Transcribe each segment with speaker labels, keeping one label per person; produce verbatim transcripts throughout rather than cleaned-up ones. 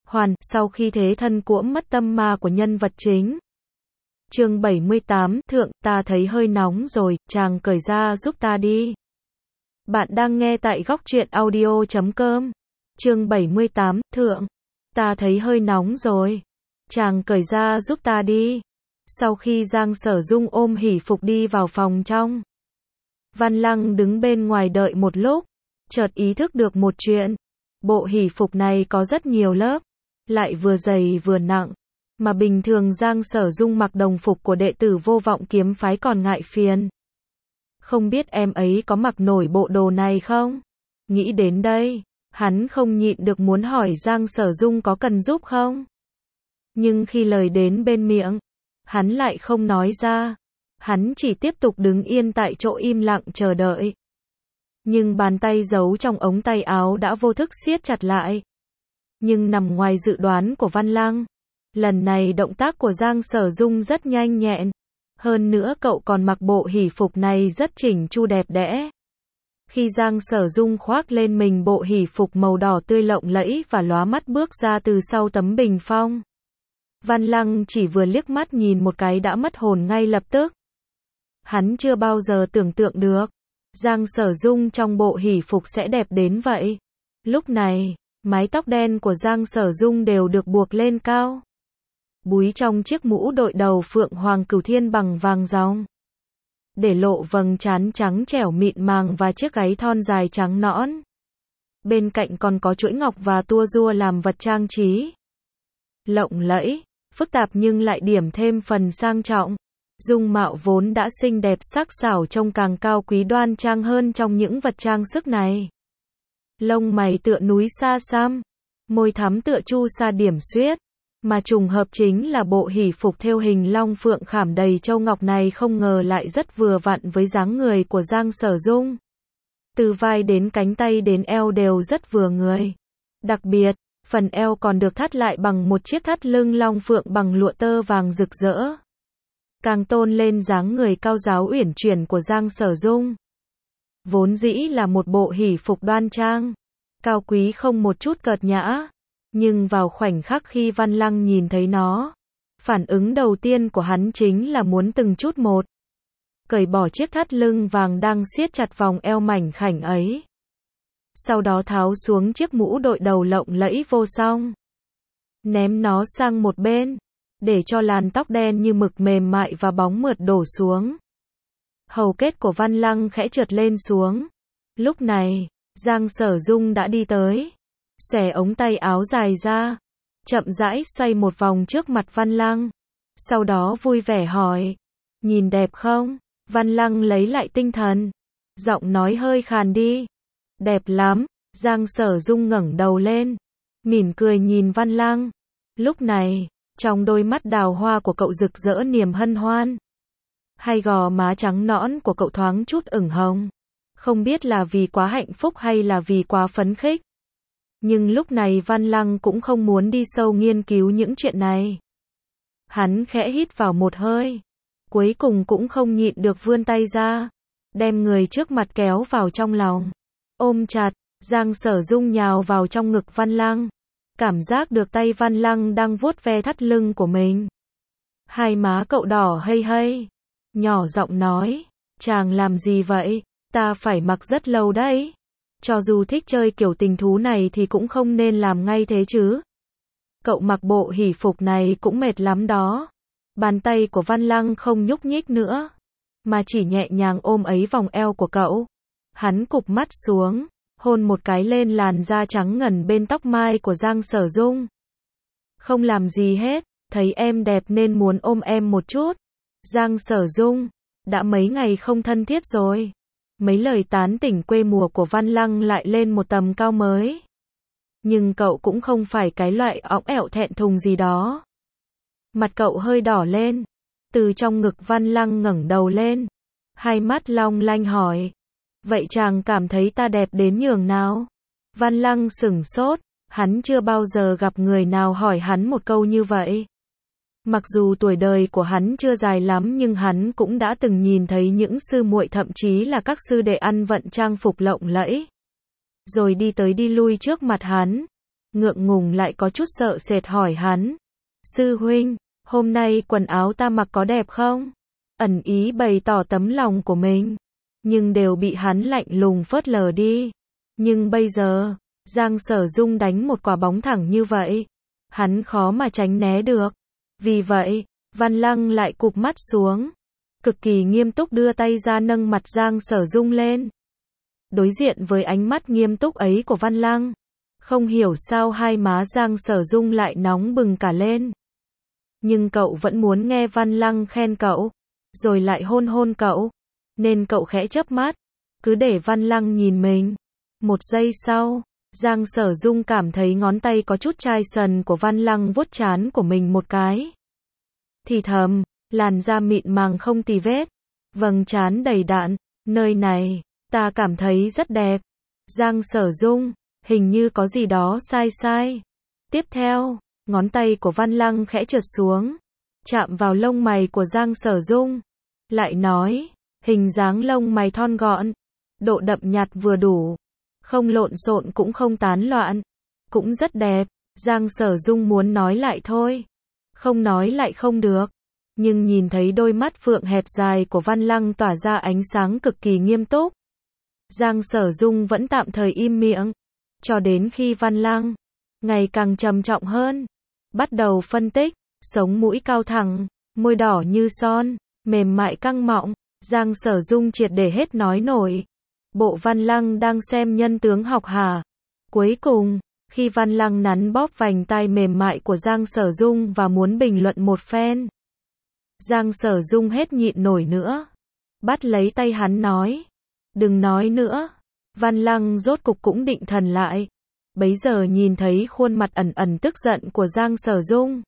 Speaker 1: Hoàn, sau khi thế thân cuỗm mất tâm ma của nhân vật chính. Chương bảy mươi tám, Thượng, ta thấy hơi nóng rồi, chàng cởi ra giúp ta đi. Bạn đang nghe tại góc truyện audio chấm com. Chương bảy mươi tám, Thượng, ta thấy hơi nóng rồi. Chàng cởi ra giúp ta đi. Sau khi Giang Sở Dung ôm hỷ phục đi vào phòng trong, Văn Lăng đứng bên ngoài đợi một lúc, chợt ý thức được một chuyện. Bộ hỷ phục này có rất nhiều lớp, lại vừa dày vừa nặng, mà bình thường Giang Sở Dung mặc đồng phục của đệ tử Vô Vọng Kiếm Phái còn ngại phiền. Không biết em ấy có mặc nổi bộ đồ này không? Nghĩ đến đây, hắn không nhịn được muốn hỏi Giang Sở Dung có cần giúp không? Nhưng khi lời đến bên miệng, hắn lại không nói ra. Hắn chỉ tiếp tục đứng yên tại chỗ im lặng chờ đợi. Nhưng bàn tay giấu trong ống tay áo đã vô thức siết chặt lại. Nhưng nằm ngoài dự đoán của Văn Lăng. Lần này động tác của Giang Sở Dung rất nhanh nhẹn. Hơn nữa cậu còn mặc bộ hỷ phục này rất chỉnh chu đẹp đẽ. Khi Giang Sở Dung khoác lên mình bộ hỷ phục màu đỏ tươi lộng lẫy và lóa mắt bước ra từ sau tấm bình phong, Văn Lăng chỉ vừa liếc mắt nhìn một cái đã mất hồn ngay lập tức. Hắn chưa bao giờ tưởng tượng được Giang Sở Dung trong bộ hỷ phục sẽ đẹp đến vậy. Lúc này, mái tóc đen của Giang Sở Dung đều được buộc lên cao. Búi trong chiếc mũ đội đầu phượng hoàng cửu thiên bằng vàng ròng, để lộ vầng trán trắng trẻo mịn màng và chiếc gáy thon dài trắng nõn. Bên cạnh còn có chuỗi ngọc và tua rua làm vật trang trí. Lộng lẫy, phức tạp nhưng lại điểm thêm phần sang trọng. Dung mạo vốn đã xinh đẹp sắc sảo trông càng cao quý đoan trang hơn trong những vật trang sức này. Lông mày tựa núi sa sam, môi thắm tựa chu sa điểm xuyết, mà trùng hợp chính là bộ hỷ phục thêu hình long phượng khảm đầy châu ngọc này không ngờ lại rất vừa vặn với dáng người của Giang Sở Dung. Từ vai đến cánh tay đến eo đều rất vừa người. Đặc biệt, phần eo còn được thắt lại bằng một chiếc thắt lưng long phượng bằng lụa tơ vàng rực rỡ, càng tôn lên dáng người cao giáo uyển chuyển của Giang Sở Dung. Vốn dĩ là một bộ hỷ phục đoan trang, cao quý không một chút cợt nhã, nhưng vào khoảnh khắc khi Văn Lăng nhìn thấy nó, phản ứng đầu tiên của hắn chính là muốn từng chút một cởi bỏ chiếc thắt lưng vàng đang siết chặt vòng eo mảnh khảnh ấy. Sau đó tháo xuống chiếc mũ đội đầu lộng lẫy vô song, ném nó sang một bên, để cho làn tóc đen như mực mềm mại và bóng mượt đổ xuống. Hầu kết của Văn Lăng khẽ trượt lên xuống. Lúc này, Giang Sở Dung đã đi tới, xẻ ống tay áo dài ra, chậm rãi xoay một vòng trước mặt Văn Lăng. Sau đó vui vẻ hỏi, nhìn đẹp không? Văn Lăng lấy lại tinh thần, giọng nói hơi khàn đi. Đẹp lắm. Giang Sở Dung ngẩng đầu lên, mỉm cười nhìn Văn Lăng. Lúc này, trong đôi mắt đào hoa của cậu rực rỡ niềm hân hoan. Hai gò má trắng nõn của cậu thoáng chút ửng hồng. Không biết là vì quá hạnh phúc hay là vì quá phấn khích. Nhưng lúc này Văn Lăng cũng không muốn đi sâu nghiên cứu những chuyện này. Hắn khẽ hít vào một hơi, cuối cùng cũng không nhịn được vươn tay ra, đem người trước mặt kéo vào trong lòng, ôm chặt. Giang Sở Dung nhào vào trong ngực Văn Lăng, cảm giác được tay Văn Lăng đang vuốt ve thắt lưng của mình. Hai má cậu đỏ hây hây, nhỏ giọng nói, chàng làm gì vậy? Ta phải mặc rất lâu đấy. Cho dù thích chơi kiểu tình thú này thì cũng không nên làm ngay thế chứ. Cậu mặc bộ hỷ phục này cũng mệt lắm đó. Bàn tay của Văn Lăng không nhúc nhích nữa, mà chỉ nhẹ nhàng ôm ấy vòng eo của cậu. Hắn cụp mắt xuống, hôn một cái lên làn da trắng ngần bên tóc mai của Giang Sở Dung. Không làm gì hết, thấy em đẹp nên muốn ôm em một chút. Giang Sở Dung, đã mấy ngày không thân thiết rồi. Mấy lời tán tỉnh quê mùa của Văn Lăng lại lên một tầm cao mới. Nhưng cậu cũng không phải cái loại õng ẹo thẹn thùng gì đó. Mặt cậu hơi đỏ lên. Từ trong ngực Văn Lăng ngẩng đầu lên, hai mắt long lanh hỏi, vậy chàng cảm thấy ta đẹp đến nhường nào? Văn Lăng sửng sốt, hắn chưa bao giờ gặp người nào hỏi hắn một câu như vậy. Mặc dù tuổi đời của hắn chưa dài lắm nhưng hắn cũng đã từng nhìn thấy những sư muội thậm chí là các sư đệ ăn vận trang phục lộng lẫy, rồi đi tới đi lui trước mặt hắn. ngượng ngùng lại có chút sợ sệt hỏi hắn. Sư huynh, hôm nay quần áo ta mặc có đẹp không? Ẩn ý bày tỏ tấm lòng của mình, nhưng đều bị hắn lạnh lùng phớt lờ đi. Nhưng bây giờ, Giang Sở Dung đánh một quả bóng thẳng như vậy, hắn khó mà tránh né được. Vì vậy, Văn Lăng lại cụp mắt xuống, cực kỳ nghiêm túc đưa tay ra nâng mặt Giang Sở Dung lên. Đối diện với ánh mắt nghiêm túc ấy của Văn Lăng, không hiểu sao hai má Giang Sở Dung lại nóng bừng cả lên. Nhưng cậu vẫn muốn nghe Văn Lăng khen cậu, rồi lại hôn hôn cậu, nên cậu khẽ chớp mắt, cứ để Văn Lăng nhìn mình. Một giây sau, Giang Sở Dung cảm thấy ngón tay có chút chai sần của Văn Lăng vuốt trán của mình một cái. Thì thầm, làn da mịn màng không tì vết, vầng trán đầy đặn, nơi này, ta cảm thấy rất đẹp. Giang Sở Dung, hình như có gì đó sai sai. Tiếp theo, ngón tay của Văn Lăng khẽ trượt xuống, chạm vào lông mày của Giang Sở Dung. Lại nói, hình dáng lông mày thon gọn, độ đậm nhạt vừa đủ, không lộn xộn cũng không tán loạn, cũng rất đẹp. Giang Sở Dung muốn nói lại thôi, không nói lại không được, nhưng nhìn thấy đôi mắt phượng hẹp dài của Văn Lăng tỏa ra ánh sáng cực kỳ nghiêm túc, Giang Sở Dung vẫn tạm thời im miệng, cho đến khi Văn Lăng ngày càng trầm trọng hơn, bắt đầu phân tích, sống mũi cao thẳng, môi đỏ như son, mềm mại căng mọng, Giang Sở Dung triệt để hết nói nổi. Bộ Văn Lăng đang xem nhân tướng học hả? Cuối cùng, khi Văn Lăng nắn bóp vành tai mềm mại của Giang Sở Dung và muốn bình luận một phen, Giang Sở Dung hết nhịn nổi nữa, bắt lấy tay hắn nói, đừng nói nữa. Văn Lăng rốt cục cũng định thần lại, bấy giờ nhìn thấy khuôn mặt ẩn ẩn tức giận của Giang Sở Dung.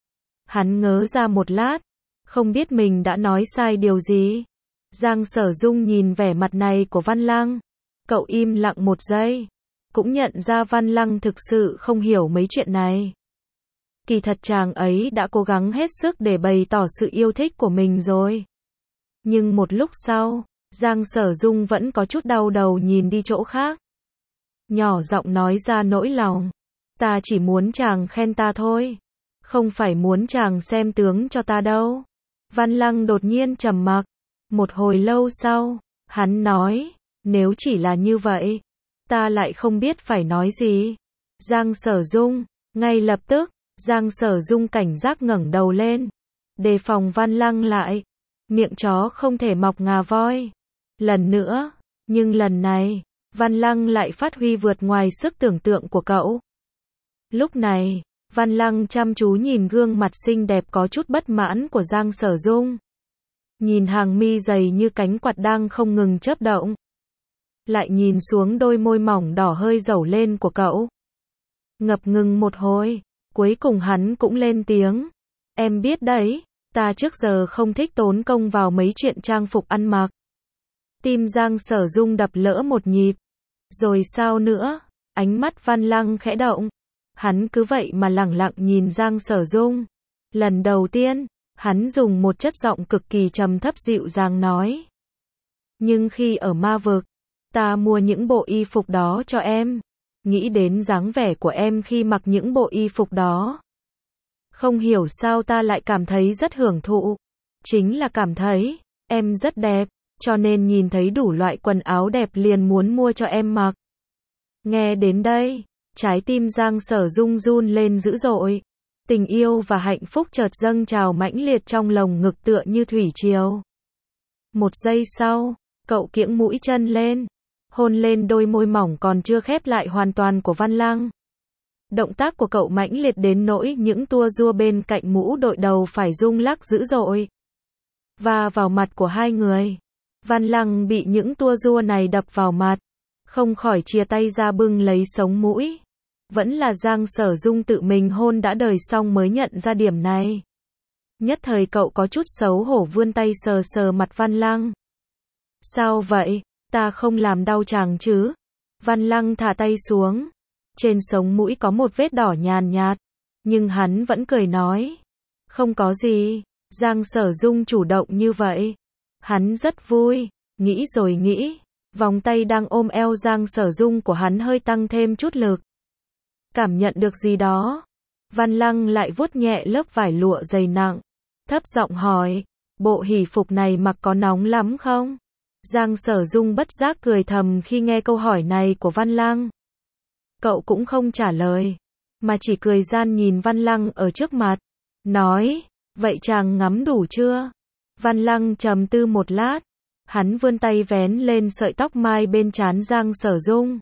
Speaker 1: Hắn ngớ ra một lát, không biết mình đã nói sai điều gì. Giang Sở Dung nhìn vẻ mặt này của Văn Lăng, cậu im lặng một giây, cũng nhận ra Văn Lăng thực sự không hiểu mấy chuyện này. Kỳ thật chàng ấy đã cố gắng hết sức để bày tỏ sự yêu thích của mình rồi. Nhưng một lúc sau, Giang Sở Dung vẫn có chút đau đầu nhìn đi chỗ khác. Nhỏ giọng nói ra nỗi lòng, ta chỉ muốn chàng khen ta thôi, không phải muốn chàng xem tướng cho ta đâu. Văn Lăng đột nhiên trầm mặc, một hồi lâu sau, hắn nói, nếu chỉ là như vậy, ta lại không biết phải nói gì. Giang Sở Dung, ngay lập tức, Giang Sở Dung cảnh giác ngẩng đầu lên, đề phòng Văn Lăng lại, miệng chó không thể mọc ngà voi. Lần nữa, nhưng lần này, Văn Lăng lại phát huy vượt ngoài sức tưởng tượng của cậu. Lúc này, Văn Lăng chăm chú nhìn gương mặt xinh đẹp có chút bất mãn của Giang Sở Dung. Nhìn hàng mi dày như cánh quạt đang không ngừng chớp động. Lại nhìn xuống đôi môi mỏng đỏ hơi dẩu lên của cậu. Ngập ngừng một hồi, cuối cùng hắn cũng lên tiếng. Em biết đấy, ta trước giờ không thích tốn công vào mấy chuyện trang phục ăn mặc. Tim Giang Sở Dung đập lỡ một nhịp. Rồi sao nữa? Ánh mắt Văn Lăng khẽ động. Hắn cứ vậy mà lẳng lặng nhìn Giang Sở Dung. Lần đầu tiên, hắn dùng một chất giọng cực kỳ trầm thấp dịu dàng nói. Nhưng khi ở ma vực, ta mua những bộ y phục đó cho em. Nghĩ đến dáng vẻ của em khi mặc những bộ y phục đó. Không hiểu sao ta lại cảm thấy rất hưởng thụ. Chính là cảm thấy, em rất đẹp, cho nên nhìn thấy đủ loại quần áo đẹp liền muốn mua cho em mặc. Nghe đến đây, trái tim Giang Sở Dung run lên dữ dội. Tình yêu và hạnh phúc chợt dâng trào mãnh liệt trong lồng ngực tựa như thủy triều. Một giây sau, cậu kiễng mũi chân lên, hôn lên đôi môi mỏng còn chưa khép lại hoàn toàn của Văn Lăng. Động tác của cậu mãnh liệt đến nỗi những tua rua bên cạnh mũ đội đầu phải rung lắc dữ dội. Và vào mặt của hai người, Văn Lăng bị những tua rua này đập vào mặt, không khỏi chia tay ra bưng lấy sống mũi. Vẫn là Giang Sở Dung tự mình hôn đã đời xong mới nhận ra điểm này. Nhất thời cậu có chút xấu hổ vươn tay sờ sờ mặt Văn Lăng. Sao vậy, ta không làm đau chàng chứ? Văn Lăng thả tay xuống. Trên sống mũi có một vết đỏ nhàn nhạt, nhưng hắn vẫn cười nói. Không có gì, Giang Sở Dung chủ động như vậy. Hắn rất vui, nghĩ rồi nghĩ. Vòng tay đang ôm eo Giang Sở Dung của hắn hơi tăng thêm chút lực. Cảm nhận được gì đó. Văn Lăng lại vuốt nhẹ lớp vải lụa dày nặng. Thấp giọng hỏi, bộ hỷ phục này mặc có nóng lắm không? Giang Sở Dung bất giác cười thầm khi nghe câu hỏi này của Văn Lăng. Cậu cũng không trả lời, mà chỉ cười gian nhìn Văn Lăng ở trước mặt. Nói, vậy chàng ngắm đủ chưa? Văn Lăng trầm tư một lát. Hắn vươn tay vén lên sợi tóc mai bên trán Giang Sở Dung.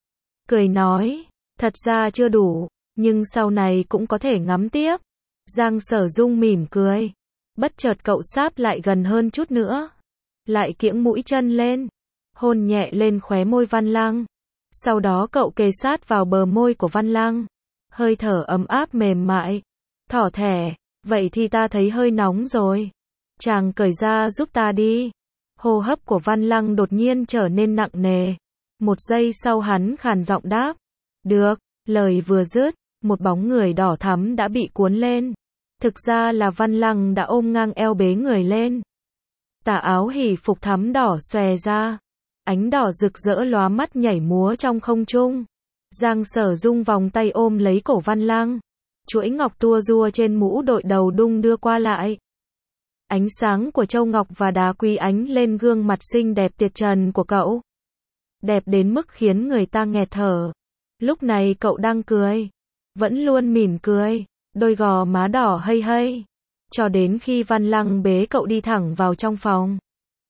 Speaker 1: Cười nói, thật ra chưa đủ, nhưng sau này cũng có thể ngắm tiếp. Giang Sở Dung mỉm cười. Bất chợt cậu sáp lại gần hơn chút nữa. Lại kiễng mũi chân lên. Hôn nhẹ lên khóe môi Văn Lăng. Sau đó cậu kề sát vào bờ môi của Văn Lăng. Hơi thở ấm áp mềm mại. Thỏ thẻ, vậy thì ta thấy hơi nóng rồi. Chàng cởi ra giúp ta đi. Hô hấp của Văn Lăng đột nhiên trở nên nặng nề. Một giây sau hắn khàn giọng đáp. Được, lời vừa dứt, một bóng người đỏ thắm đã bị cuốn lên. Thực ra là Văn Lăng đã ôm ngang eo bế người lên. Tà áo hỷ phục thắm đỏ xòe ra. Ánh đỏ rực rỡ lóa mắt nhảy múa trong không trung. Giang Sở Dung vòng tay ôm lấy cổ Văn Lăng. Chuỗi ngọc tua rua trên mũ đội đầu đung đưa qua lại. Ánh sáng của châu ngọc và đá quý ánh lên gương mặt xinh đẹp tuyệt trần của cậu. Đẹp đến mức khiến người ta nghẹt thở. Lúc này cậu đang cười. Vẫn luôn mỉm cười. Đôi gò má đỏ hây hây. Cho đến khi Văn Lăng bế cậu đi thẳng vào trong phòng.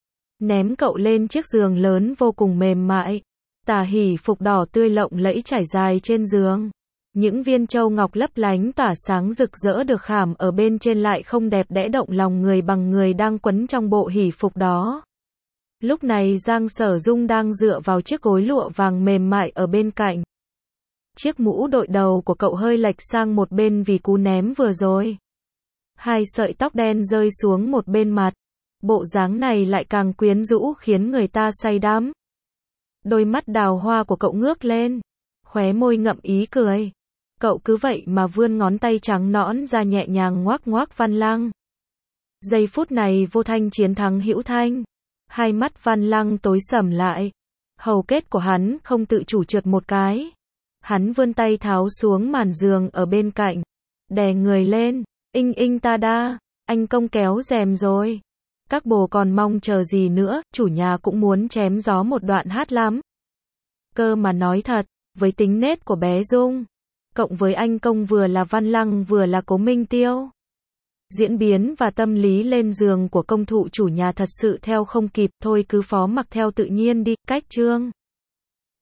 Speaker 1: Ném cậu lên chiếc giường lớn vô cùng mềm mại. Tà hỷ phục đỏ tươi lộng lẫy trải dài trên giường. Những viên châu ngọc lấp lánh tỏa sáng rực rỡ được khảm ở bên trên lại không đẹp đẽ động lòng người bằng người đang quấn trong bộ hỷ phục đó. Lúc này Giang Sở Dung đang dựa vào chiếc gối lụa vàng mềm mại ở bên cạnh. Chiếc mũ đội đầu của cậu hơi lệch sang một bên vì cú ném vừa rồi. Hai sợi tóc đen rơi xuống một bên mặt. Bộ dáng này lại càng quyến rũ khiến người ta say đắm. Đôi mắt đào hoa của cậu ngước lên. Khóe môi ngậm ý cười. Cậu cứ vậy mà vươn ngón tay trắng nõn ra nhẹ nhàng ngoác ngoác Văn Lăng. Giây phút này vô thanh chiến thắng hữu thanh. Hai mắt Văn Lăng tối sầm lại. Hầu kết của hắn không tự chủ trượt một cái. Hắn vươn tay tháo xuống màn giường ở bên cạnh. Đè người lên. Inh inh ta đa. Anh công kéo rèm rồi. Các bồ còn mong chờ gì nữa. Chủ nhà cũng muốn chém gió một đoạn hát lắm. Cơ mà nói thật. Với tính nết của bé Dung. Cộng với anh công vừa là Văn Lăng vừa là Cố Minh Tiêu. Diễn biến và tâm lý lên giường của công thụ chủ nhà thật sự theo không kịp. Thôi cứ phó mặc theo tự nhiên đi. Cách chương